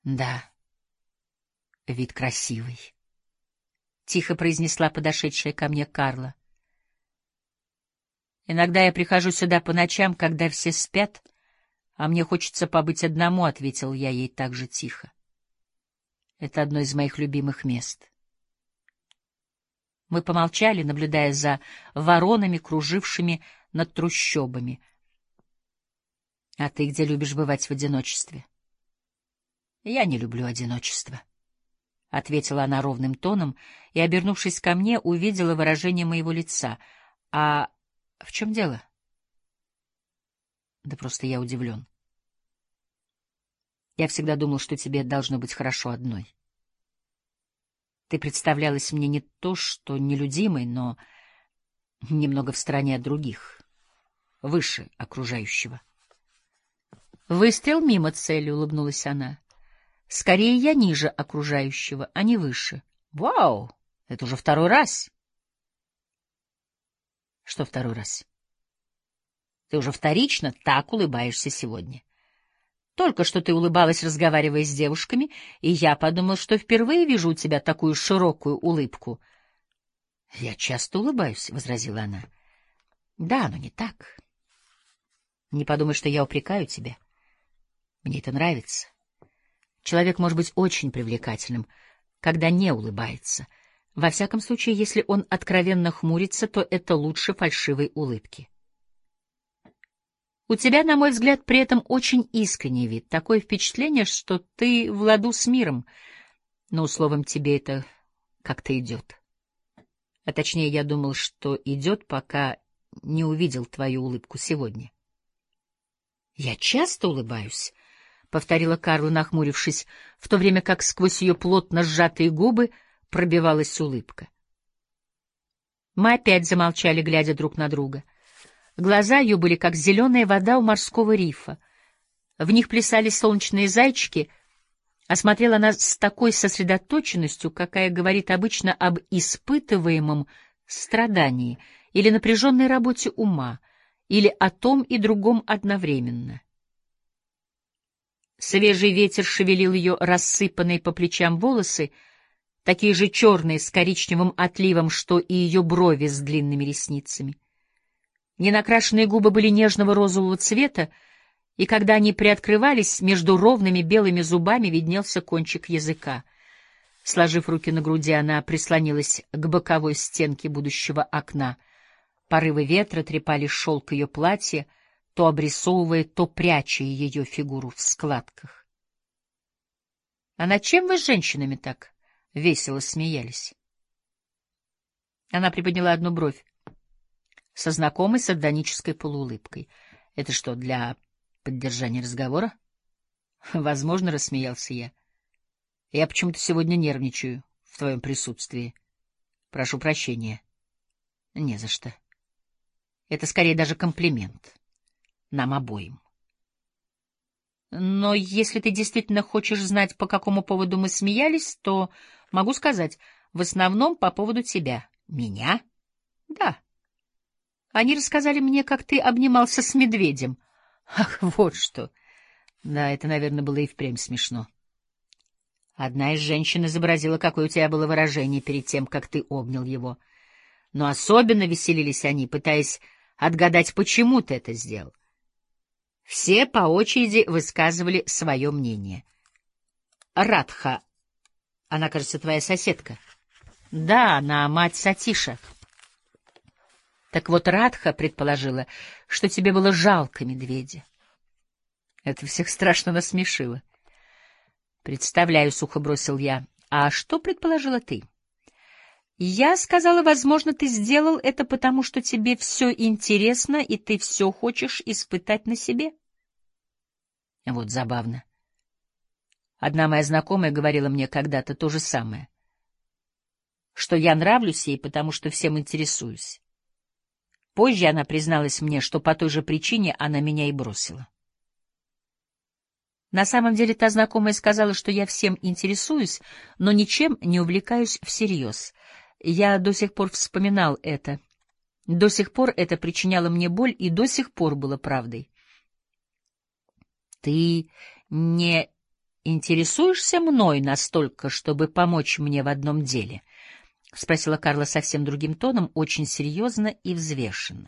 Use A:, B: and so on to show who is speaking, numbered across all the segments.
A: Да, вид красивый, — тихо произнесла подошедшая ко мне Карла. Иногда я прихожу сюда по ночам, когда все спят, а мне хочется побыть одному, — ответил я ей так же тихо. Это одно из моих любимых мест. Мы помолчали, наблюдая за воронами, кружившими над трущобами. — А ты где любишь бывать в одиночестве? — Я не люблю одиночество, — ответила она ровным тоном и, обернувшись ко мне, увидела выражение моего лица. — А в чем дело? — Да просто я удивлен. Я всегда думал, что тебе должно быть хорошо одной. Ты представлялась мне не то что нелюдимой, но немного в стороне от других, выше окружающего. Выстрел мимо цели, — улыбнулась она. Скорее, я ниже окружающего, а не выше. Вау! Это уже второй раз. Что второй раз? Ты уже вторично так улыбаешься сегодня. Только что ты улыбалась, разговаривая с девушками, и я подумал, что впервые вижу у тебя такую широкую улыбку. — Я часто улыбаюсь, — возразила она. — Да, но не так. Не подумай, что я упрекаю тебя. Мне это нравится. Человек может быть очень привлекательным, когда не улыбается. Во всяком случае, если он откровенно хмурится, то это лучше фальшивой улыбки. У тебя, на мой взгляд, при этом очень искренний вид. Такое впечатление, что ты в ладу с миром. Но, словом, тебе это как-то идет. А точнее, я думал, что идет, пока не увидел твою улыбку сегодня. — Я часто улыбаюсь, — повторила Карла, нахмурившись, в то время как сквозь ее плотно сжатые губы пробивалась улыбка. Мы опять замолчали, глядя друг на друга. Глаза ее были как зеленая вода у морского рифа. В них плясали солнечные зайчики, а смотрела она с такой сосредоточенностью, какая говорит обычно об испытываемом страдании или напряженной работе ума, или о том и другом одновременно. Свежий ветер шевелил ее рассыпанные по плечам волосы, такие же черные с коричневым отливом, что и ее брови с длинными ресницами. Ненакрашенные губы были нежного розового цвета, и когда они приоткрывались, между ровными белыми зубами виднелся кончик языка. Сложив руки на груди, она прислонилась к боковой стенке будущего окна. Порывы ветра трепали шелк ее платья, то обрисовывая, то пряча ее фигуру в складках. — А над чем вы с женщинами так весело смеялись? Она приподняла одну бровь со знакомой сардонической полуулыбкой. — Это что, для поддержания разговора? — Возможно, — рассмеялся я. — Я почему-то сегодня нервничаю в твоем присутствии. Прошу прощения. — Не за что. Это скорее даже комплимент. Нам обоим. Но если ты действительно хочешь знать, по какому поводу мы смеялись, то могу сказать, в основном по поводу тебя. Меня? Да. Они рассказали мне, как ты обнимался с медведем. Ах, вот что. Да, это, наверное, было и впрямь смешно. Одна из женщин изобразила, какое у тебя было выражение перед тем, как ты обнял его. Но особенно веселились они, пытаясь отгадать, почему ты это сделал. Все по очереди высказывали свое мнение. Радха, она, кажется, твоя соседка. Да, она мать Сатиша. Так вот, Радха предположила, что тебе было жалко медведя. Это всех страшно насмешило. Представляю, — сухо бросил я. А что предположила ты? Я сказала, возможно, ты сделал это потому, что тебе все интересно, и ты все хочешь испытать на себе. Вот забавно. Одна моя знакомая говорила мне когда-то то же самое, что я нравлюсь ей, потому что всем интересуюсь. Позже она призналась мне, что по той же причине она меня и бросила. На самом деле та знакомая сказала, что я всем интересуюсь, но ничем не увлекаюсь всерьез. Я до сих пор вспоминал это. До сих пор это причиняло мне боль, и до сих пор было правдой. Ты не интересуешься мной настолько, чтобы помочь мне в одном деле? — спросила Карла совсем другим тоном, очень серьезно и взвешенно.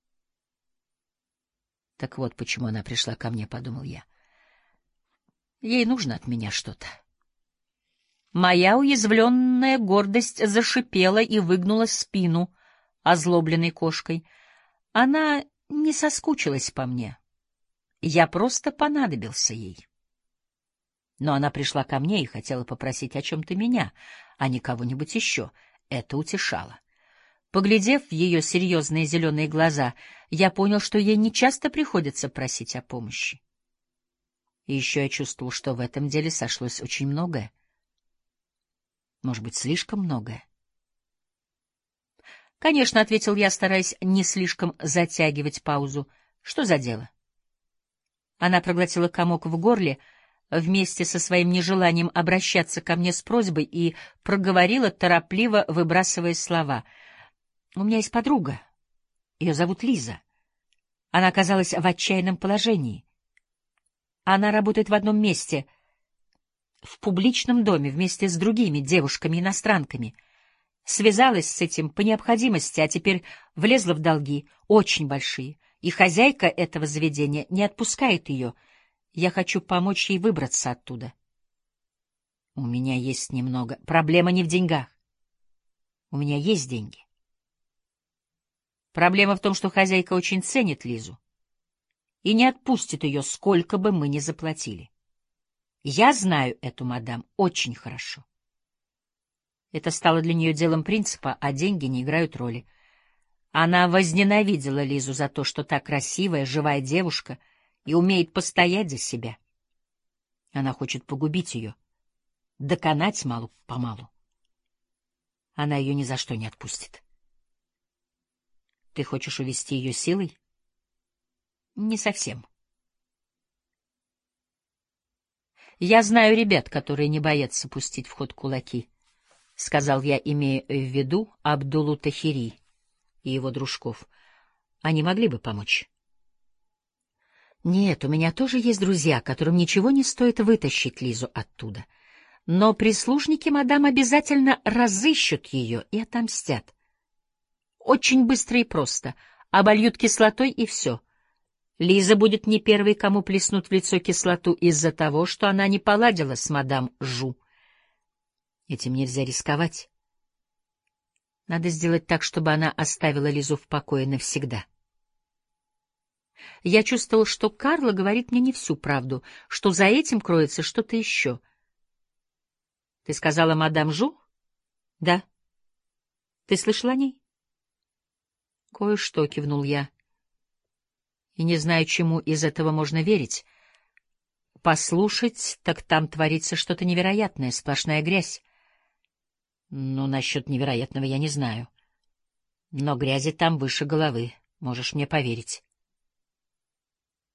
A: Так вот, почему она пришла ко мне, — подумал я. Ей нужно от меня что-то. Моя уязвленная гордость зашипела и выгнула спину озлобленной кошкой. Она не соскучилась по мне. Я просто понадобился ей. Но она пришла ко мне и хотела попросить о чем-то меня, а не кого-нибудь еще. Это утешало. Поглядев в ее серьезные зеленые глаза, я понял, что ей нечасто приходится просить о помощи. И еще я чувствовал, что в этом деле сошлось очень многое. Может быть, слишком многое. «Конечно», — ответил я, стараясь не слишком затягивать паузу. «Что за дело?» Она проглотила комок в горле вместе со своим нежеланием обращаться ко мне с просьбой и проговорила, торопливо выбрасывая слова. «У меня есть подруга. Ее зовут Лиза. Она оказалась в отчаянном положении. Она работает в одном месте, в публичном доме, вместе с другими девушками-иностранками. Связалась с этим по необходимости, а теперь влезла в долги, очень большие, и хозяйка этого заведения не отпускает ее. Я хочу помочь ей выбраться оттуда. У меня есть немного. Проблема не в деньгах. У меня есть деньги. Проблема в том, что хозяйка очень ценит Лизу и не отпустит ее, сколько бы мы ни заплатили. Я знаю эту мадам очень хорошо. Это стало для нее делом принципа, а деньги не играют роли. Она возненавидела Лизу за то, что та красивая, живая девушка и умеет постоять за себя. Она хочет погубить ее, доконать малу-помалу. Она ее ни за что не отпустит. Ты хочешь увести ее силой? Не совсем. Я знаю ребят, которые не боятся пустить в ход кулаки, — сказал я, имея в виду Абдулу Тахири и его дружков. Они могли бы помочь. Нет, у меня тоже есть друзья, которым ничего не стоит вытащить Лизу оттуда. Но прислужники мадам обязательно разыщут ее и отомстят. Очень быстро и просто. Обольют кислотой, и все. Лиза будет не первой, кому плеснут в лицо кислоту из-за того, что она не поладила с мадам Жу. Этим нельзя рисковать. Надо сделать так, чтобы она оставила Лизу в покое навсегда. Я чувствовал, что Карла говорит мне не всю правду, что за этим кроется что-то еще. — Ты сказала мадам Жу? — Да. — Ты слышала о ней? — Кое-что, — кивнул я. И не знаю, чему из этого можно верить. Послушать, так там творится что-то невероятное, сплошная грязь. Ну, насчет невероятного я не знаю. Но грязи там выше головы, можешь мне поверить.